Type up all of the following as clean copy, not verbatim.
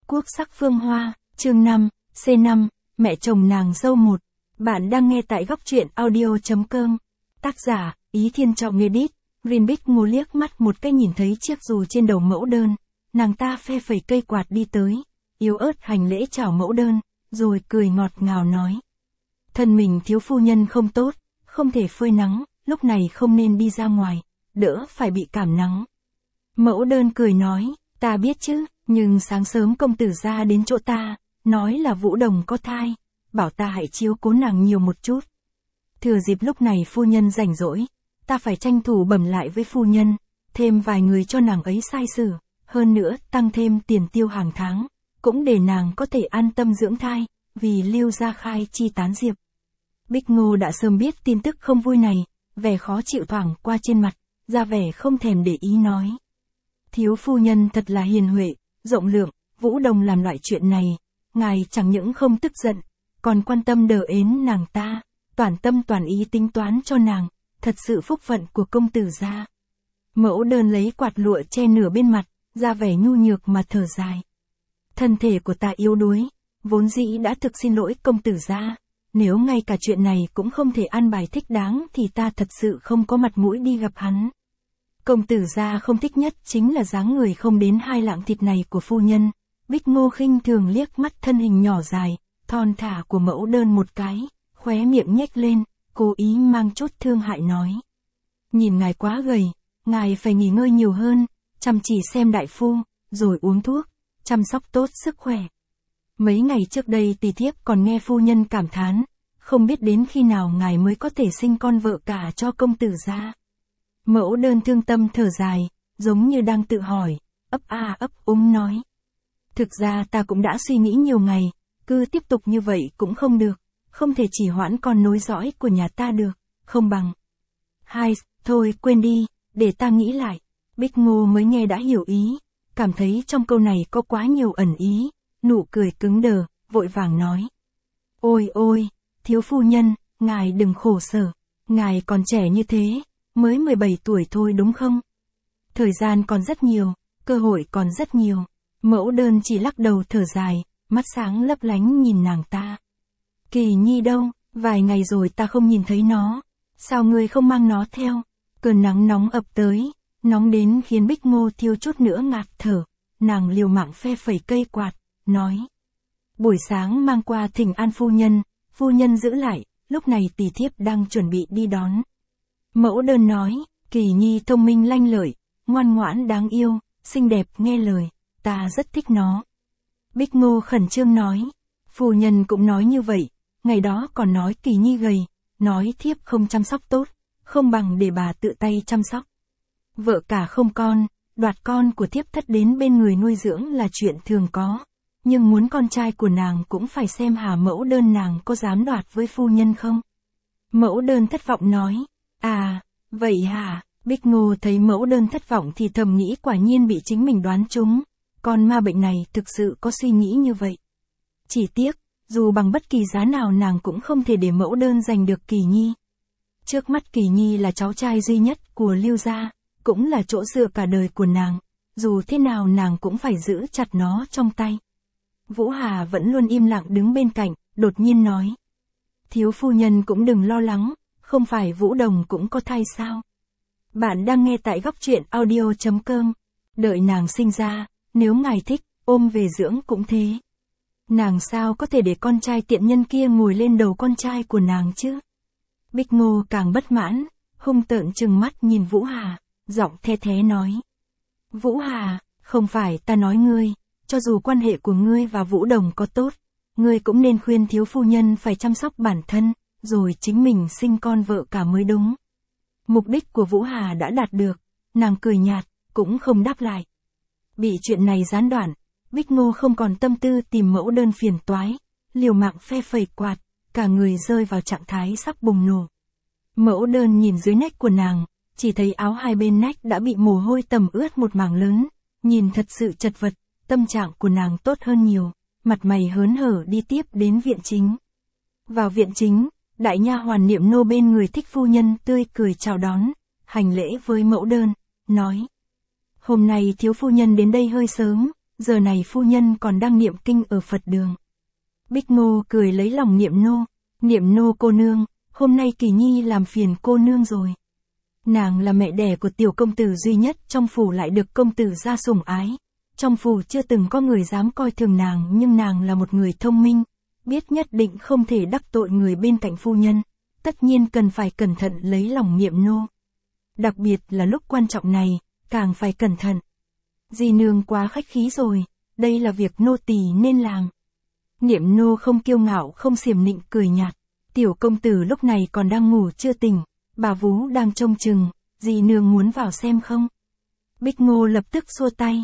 quốc sắc phương hoa, chương 5, C5, mẹ chồng nàng dâu 1. Bạn đang nghe tại góc truyện audio.com. Tác giả, Ý Thiên Trọng Edit. Greenbích Ngô liếc mắt một cái nhìn thấy chiếc dù trên đầu mẫu đơn. Nàng ta phe phẩy cây quạt đi tới, yếu ớt hành lễ chào mẫu đơn, rồi cười ngọt ngào nói. Thân mình thiếu phu nhân không tốt, không thể phơi nắng, lúc này không nên đi ra ngoài, đỡ phải bị cảm nắng. Mẫu đơn cười nói, ta biết chứ, nhưng sáng sớm công tử ra đến chỗ ta, nói là Vũ Đồng có thai, bảo ta hãy chiếu cố nàng nhiều một chút. Thừa dịp lúc này phu nhân rảnh rỗi, ta phải tranh thủ bẩm lại với phu nhân, thêm vài người cho nàng ấy sai xử, hơn nữa tăng thêm tiền tiêu hàng tháng, cũng để nàng có thể an tâm dưỡng thai, vì Lưu gia khai chi tán diệp. Bích Ngô đã sớm biết tin tức không vui này, vẻ khó chịu thoảng qua trên mặt, ra vẻ không thèm để ý nói. Thiếu phu nhân thật là hiền huệ, rộng lượng, Vũ Đồng làm loại chuyện này, ngài chẳng những không tức giận, còn quan tâm đờ ến nàng ta, toàn tâm toàn ý tính toán cho nàng, thật sự phúc phận của công tử gia. Mẫu đơn lấy quạt lụa che nửa bên mặt, ra vẻ nhu nhược mà thở dài. Thân thể của ta yếu đuối, vốn dĩ đã thực xin lỗi công tử gia, nếu ngay cả chuyện này cũng không thể an bài thích đáng thì ta thật sự không có mặt mũi đi gặp hắn. Công tử gia không thích nhất chính là dáng người không đến 2 lạng thịt này của phu nhân. Bích Ngô khinh thường liếc mắt thân hình nhỏ dài, thon thả của mẫu đơn một cái, khóe miệng nhếch lên, cố ý mang chút thương hại nói. Nhìn ngài quá gầy, ngài phải nghỉ ngơi nhiều hơn, chăm chỉ xem đại phu, rồi uống thuốc, chăm sóc tốt sức khỏe. Mấy ngày trước đây tỳ thiếp còn nghe phu nhân cảm thán, không biết đến khi nào ngài mới có thể sinh con vợ cả cho công tử gia. Mẫu đơn thương tâm thở dài, giống như đang tự hỏi, ấp a ấp úng nói. Thực ra ta cũng đã suy nghĩ nhiều ngày, cứ tiếp tục như vậy cũng không được, không thể chỉ hoãn con nối dõi của nhà ta được, không bằng. Thôi quên đi, để ta nghĩ lại. Bích Ngô mới nghe đã hiểu ý, cảm thấy trong câu này có quá nhiều ẩn ý, nụ cười cứng đờ, vội vàng nói. Ôi, thiếu phu nhân, ngài đừng khổ sở, ngài còn trẻ như thế, mới 17 tuổi thôi đúng không? Thời gian còn rất nhiều, cơ hội còn rất nhiều. Mẫu đơn chỉ lắc đầu thở dài, mắt sáng lấp lánh nhìn nàng ta. Kỳ Nhi đâu, vài ngày rồi ta không nhìn thấy nó, sao ngươi không mang nó theo? Cơn nắng nóng ập tới, nóng đến khiến Bích Ngô thiếu chút nữa ngạt thở, nàng liều mạng phe phẩy cây quạt, nói. Buổi sáng mang qua thỉnh an phu nhân giữ lại, lúc này tỳ thiếp đang chuẩn bị đi đón. Mẫu đơn nói, Kỳ Nhi thông minh lanh lợi, ngoan ngoãn đáng yêu, xinh đẹp nghe lời, ta rất thích nó. Bích Ngô khẩn trương nói, phu nhân cũng nói như vậy, ngày đó còn nói Kỳ Nhi gầy, nói thiếp không chăm sóc tốt, không bằng để bà tự tay chăm sóc. Vợ cả không con, đoạt con của thiếp thất đến bên người nuôi dưỡng là chuyện thường có, nhưng muốn con trai của nàng cũng phải xem Hà mẫu đơn nàng có dám đoạt với phu nhân không. Mẫu đơn thất vọng nói, à, vậy hả? Bích Ngô thấy mẫu đơn thất vọng thì thầm nghĩ quả nhiên bị chính mình đoán trúng, con ma bệnh này thực sự có suy nghĩ như vậy. Chỉ tiếc, dù bằng bất kỳ giá nào nàng cũng không thể để mẫu đơn giành được Kỳ Nhi. Trước mắt Kỳ Nhi là cháu trai duy nhất của Lưu gia, cũng là chỗ dựa cả đời của nàng, dù thế nào nàng cũng phải giữ chặt nó trong tay. Vũ Hà vẫn luôn im lặng đứng bên cạnh, đột nhiên nói. Thiếu phu nhân cũng đừng lo lắng, không phải Vũ Đồng cũng có thai sao? Bạn đang nghe tại góc truyện audio.com. Đợi nàng sinh ra, nếu ngài thích, ôm về dưỡng cũng thế. Nàng sao có thể để con trai tiện nhân kia ngồi lên đầu con trai của nàng chứ? Bích Ngô càng bất mãn, hung tợn trừng mắt nhìn Vũ Hà, giọng the thé nói. Vũ Hà, không phải ta nói ngươi, cho dù quan hệ của ngươi và Vũ Đồng có tốt, ngươi cũng nên khuyên thiếu phu nhân phải chăm sóc bản thân, rồi chính mình sinh con vợ cả mới đúng. Mục đích của Vũ Hà đã đạt được, nàng cười nhạt, cũng không đáp lại. Bị chuyện này gián đoạn, Bích Ngô không còn tâm tư tìm mẫu đơn phiền toái, liều mạng phe phẩy quạt, cả người rơi vào trạng thái sắp bùng nổ. Mẫu đơn nhìn dưới nách của nàng, chỉ thấy áo hai bên nách đã bị mồ hôi tẩm ướt một mảng lớn, nhìn thật sự chật vật, tâm trạng của nàng tốt hơn nhiều, mặt mày hớn hở đi tiếp đến viện chính. Vào viện chính, đại nha hoàn Niệm Nô bên người thích phu nhân tươi cười chào đón, hành lễ với mẫu đơn, nói. Hôm nay thiếu phu nhân đến đây hơi sớm, giờ này phu nhân còn đang niệm kinh ở Phật đường. Bích Ngô cười lấy lòng Niệm nô cô nương, hôm nay Kỳ Nhi làm phiền cô nương rồi. Nàng là mẹ đẻ của tiểu công tử duy nhất trong phủ, lại được công tử gia sủng ái. Trong phủ chưa từng có người dám coi thường nàng, nhưng nàng là một người thông minh, biết nhất định không thể đắc tội người bên cạnh phu nhân, tất nhiên cần phải cẩn thận lấy lòng Niệm nô. Đặc biệt là lúc quan trọng này, càng phải cẩn thận. Dì nương quá khách khí rồi, đây là việc nô tỳ nên làm. Niệm nô không kiêu ngạo không xiểm nịnh, cười nhạt. Tiểu công tử lúc này còn đang ngủ chưa tỉnh, bà vú đang trông chừng, dì nương muốn vào xem không? Bích Ngô lập tức xua tay.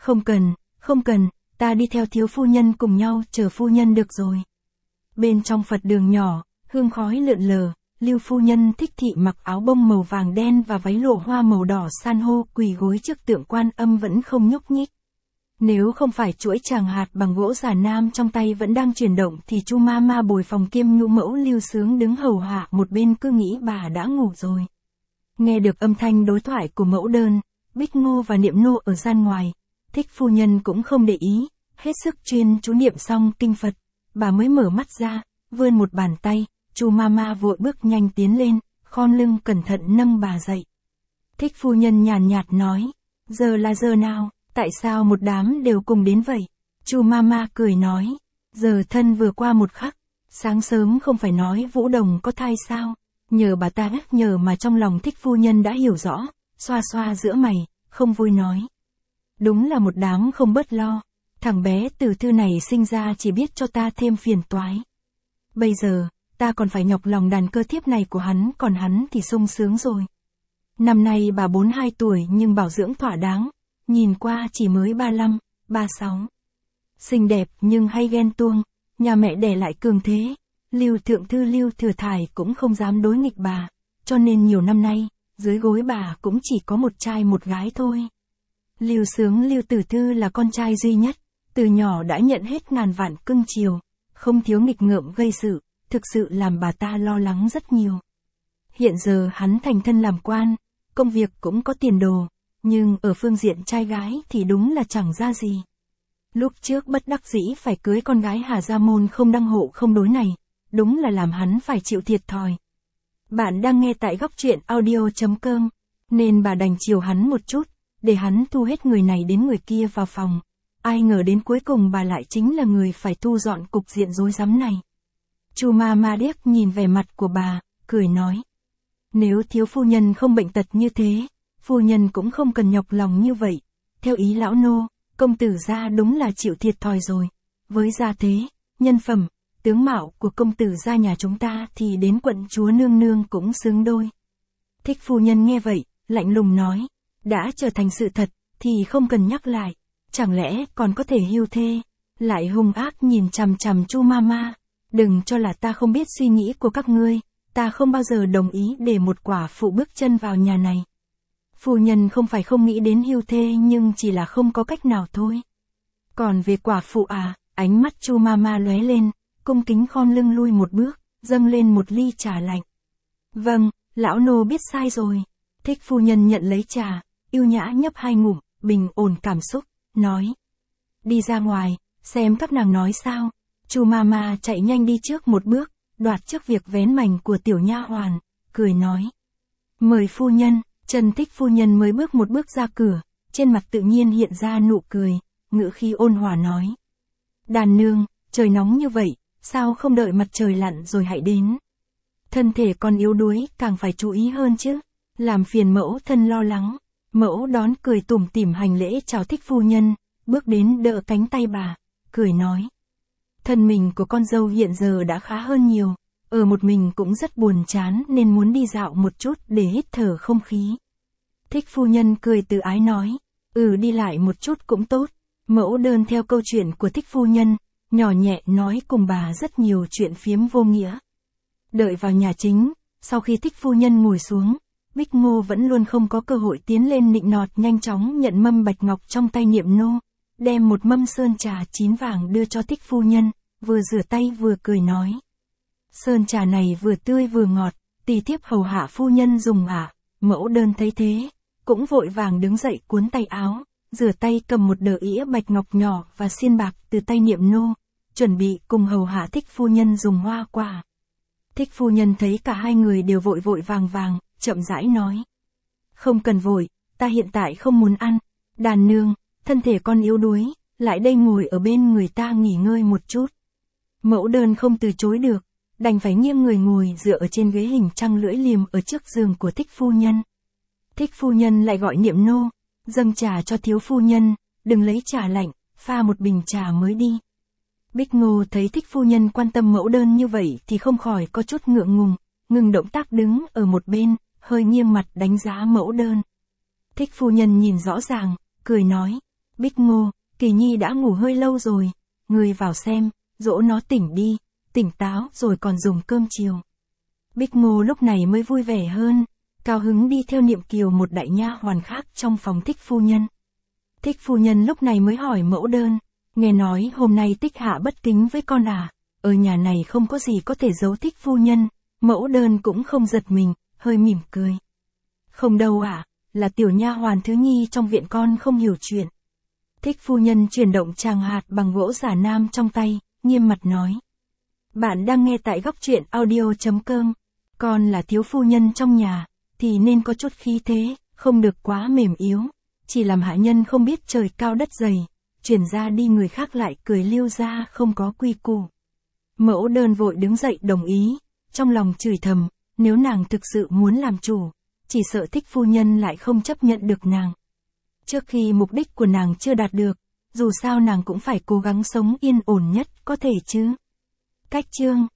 Không cần, ta đi theo thiếu phu nhân cùng nhau chờ phu nhân được rồi. Bên trong Phật đường nhỏ, hương khói lượn lờ, Lưu phu nhân Thích Thị mặc áo bông màu vàng đen và váy lộ hoa màu đỏ san hô, quỳ gối trước tượng Quan Âm vẫn không nhúc nhích. Nếu không phải chuỗi tràng hạt bằng gỗ giả nam trong tay vẫn đang chuyển động thì Chu Mama bồi phòng kiêm nhũ mẫu Lưu Sướng đứng hầu hạ một bên cứ nghĩ bà đã ngủ rồi. Nghe được âm thanh đối thoại của mẫu đơn, Bích Ngô và Niệm nô ở gian ngoài, Thích phu nhân cũng không để ý, hết sức chuyên chú niệm xong kinh Phật, bà mới mở mắt ra, vươn một bàn tay, Chu Mama vội bước nhanh tiến lên, khom lưng cẩn thận nâng bà dậy. Thích phu nhân nhàn nhạt nói, giờ là giờ nào, tại sao một đám đều cùng đến vậy? Chu Mama cười nói, giờ thân vừa qua một khắc, sáng sớm không phải nói Vũ Đồng có thai sao? Nhờ bà ta nhắc nhở mà trong lòng Thích phu nhân đã hiểu rõ, xoa xoa giữa mày, không vui nói. Đúng là một đám không bớt lo, thằng bé Từ Thư này sinh ra chỉ biết cho ta thêm phiền toái. Bây giờ, ta còn phải nhọc lòng đàn cơ thiếp này của hắn, còn hắn thì sung sướng rồi. Năm nay bà 42 tuổi nhưng bảo dưỡng thỏa đáng, nhìn qua chỉ mới 35, 36. Xinh đẹp nhưng hay ghen tuông, nhà mẹ đẻ lại cường thế, Lưu Thượng Thư Lưu Thừa Thải cũng không dám đối nghịch bà, cho nên nhiều năm nay, dưới gối bà cũng chỉ có một trai một gái thôi. Lưu Sướng Lưu Tử Thư là con trai duy nhất, từ nhỏ đã nhận hết ngàn vạn cưng chiều, không thiếu nghịch ngợm gây sự, thực sự làm bà ta lo lắng rất nhiều. Hiện giờ hắn thành thân làm quan, công việc cũng có tiền đồ, nhưng ở phương diện trai gái thì đúng là chẳng ra gì. Lúc trước bất đắc dĩ phải cưới con gái Hà Gia Môn không đăng hộ không đối này, đúng là làm hắn phải chịu thiệt thòi. Bạn đang nghe tại góc truyện audio.com, nên bà đành chiều hắn một chút, để hắn thu hết người này đến người kia vào phòng. Ai ngờ đến cuối cùng bà lại chính là người phải thu dọn cục diện rối rắm này. Chu Mama điếc nhìn vẻ mặt của bà, cười nói. Nếu thiếu phu nhân không bệnh tật như thế, phu nhân cũng không cần nhọc lòng như vậy. Theo ý lão nô, công tử gia đúng là chịu thiệt thòi rồi. Với gia thế, nhân phẩm, tướng mạo của công tử gia nhà chúng ta thì đến quận chúa nương nương cũng xứng đôi. Thích phu nhân nghe vậy, lạnh lùng nói. Đã trở thành sự thật, thì không cần nhắc lại. Chẳng lẽ còn có thể hưu thê? Lại hung ác nhìn chằm chằm Chu Mama. Đừng cho là ta không biết suy nghĩ của các ngươi. Ta không bao giờ đồng ý để một quả phụ bước chân vào nhà này. Phu nhân không phải không nghĩ đến hưu thê nhưng chỉ là không có cách nào thôi. Còn về quả phụ à, ánh mắt Chu Mama lóe lên, cung kính khom lưng lui một bước, dâng lên một ly trà lạnh. Vâng, lão nô biết sai rồi. Thích phu nhân nhận lấy trà, yêu nhã nhấp 2 ngụm, bình ổn cảm xúc, nói. Đi ra ngoài, xem các nàng nói sao. Chu Mama chạy nhanh đi trước một bước, đoạt trước việc vén mành của tiểu nha hoàn, cười nói. Mời phu nhân. Trần Thích phu nhân mới bước một bước ra cửa, trên mặt tự nhiên hiện ra nụ cười, ngữ khí ôn hòa nói. Đàn nương, trời nóng như vậy, sao không đợi mặt trời lặn rồi hãy đến. Thân thể còn yếu đuối, càng phải chú ý hơn chứ, làm phiền mẫu thân lo lắng. Mẫu đón cười tủm tỉm hành lễ chào Thích phu nhân, bước đến đỡ cánh tay bà, cười nói. Thân mình của con dâu hiện giờ đã khá hơn nhiều. Ở một mình cũng rất buồn chán nên muốn đi dạo một chút để hít thở không khí. Thích phu nhân cười từ ái nói. Đi lại một chút cũng tốt. Mẫu đơn theo câu chuyện của Thích phu nhân, nhỏ nhẹ nói cùng bà rất nhiều chuyện phiếm vô nghĩa. Đợi vào nhà chính, sau khi Thích phu nhân ngồi xuống, Bích Ngô vẫn luôn không có cơ hội tiến lên nịnh nọt, nhanh chóng nhận mâm bạch ngọc trong tay Niệm nô, đem một mâm sơn trà chín vàng đưa cho Thích phu nhân, vừa rửa tay vừa cười nói. Sơn trà này vừa tươi vừa ngọt, tỳ thiếp hầu hạ phu nhân dùng ạ. Mẫu đơn thấy thế, cũng vội vàng đứng dậy cuốn tay áo, rửa tay cầm một đờ ĩa bạch ngọc nhỏ và xiên bạc từ tay Niệm nô, chuẩn bị cùng hầu hạ thích phu nhân dùng hoa quả. Thích phu nhân thấy cả hai người đều vội vội vàng vàng, chậm rãi nói. Không cần vội, ta hiện tại không muốn ăn. Đàn nương, thân thể con yếu đuối, lại đây ngồi ở bên người ta nghỉ ngơi một chút. Mẫu đơn không từ chối được, đành phải nghiêng người ngồi dựa ở trên ghế hình trăng lưỡi liềm ở trước giường của thích phu nhân. Thích phu nhân lại gọi Niệm nô, dâng trà cho thiếu phu nhân, đừng lấy trà lạnh, pha một bình trà mới đi. Bích Ngô thấy thích phu nhân quan tâm mẫu đơn như vậy thì không khỏi có chút ngượng ngùng, ngừng động tác đứng ở một bên, hơi nghiêng mặt đánh giá mẫu đơn. Thích phu nhân nhìn rõ ràng, cười nói, Bích Ngô, Kỳ Nhi đã ngủ hơi lâu rồi, người vào xem, dỗ nó tỉnh đi, tỉnh táo rồi còn dùng cơm chiều. Bích Ngô lúc này mới vui vẻ hơn, cao hứng đi theo Niệm Kiều một đại nha hoàn khác trong phòng thích phu nhân. Thích phu nhân lúc này mới hỏi mẫu đơn, nghe nói hôm nay Tích Hạ bất kính với con à, ở nhà này không có gì có thể giấu thích phu nhân, mẫu đơn cũng không giật mình, hơi mỉm cười. Không đâu ạ, là tiểu nha hoàn thứ nhi trong viện con không hiểu chuyện. Thích phu nhân chuyển động tràng hạt bằng gỗ giả nam trong tay, nghiêm mặt nói. Bạn đang nghe tại góc truyện audio.com, con là thiếu phu nhân trong nhà, thì nên có chút khí thế, không được quá mềm yếu, chỉ làm hạ nhân không biết trời cao đất dày, chuyển ra đi người khác lại cười liêu ra không có quy củ. Mẫu đơn vội đứng dậy đồng ý, trong lòng chửi thầm, nếu nàng thực sự muốn làm chủ, chỉ sợ thích phu nhân lại không chấp nhận được nàng. Trước khi mục đích của nàng chưa đạt được, dù sao nàng cũng phải cố gắng sống yên ổn nhất có thể chứ. Cách chương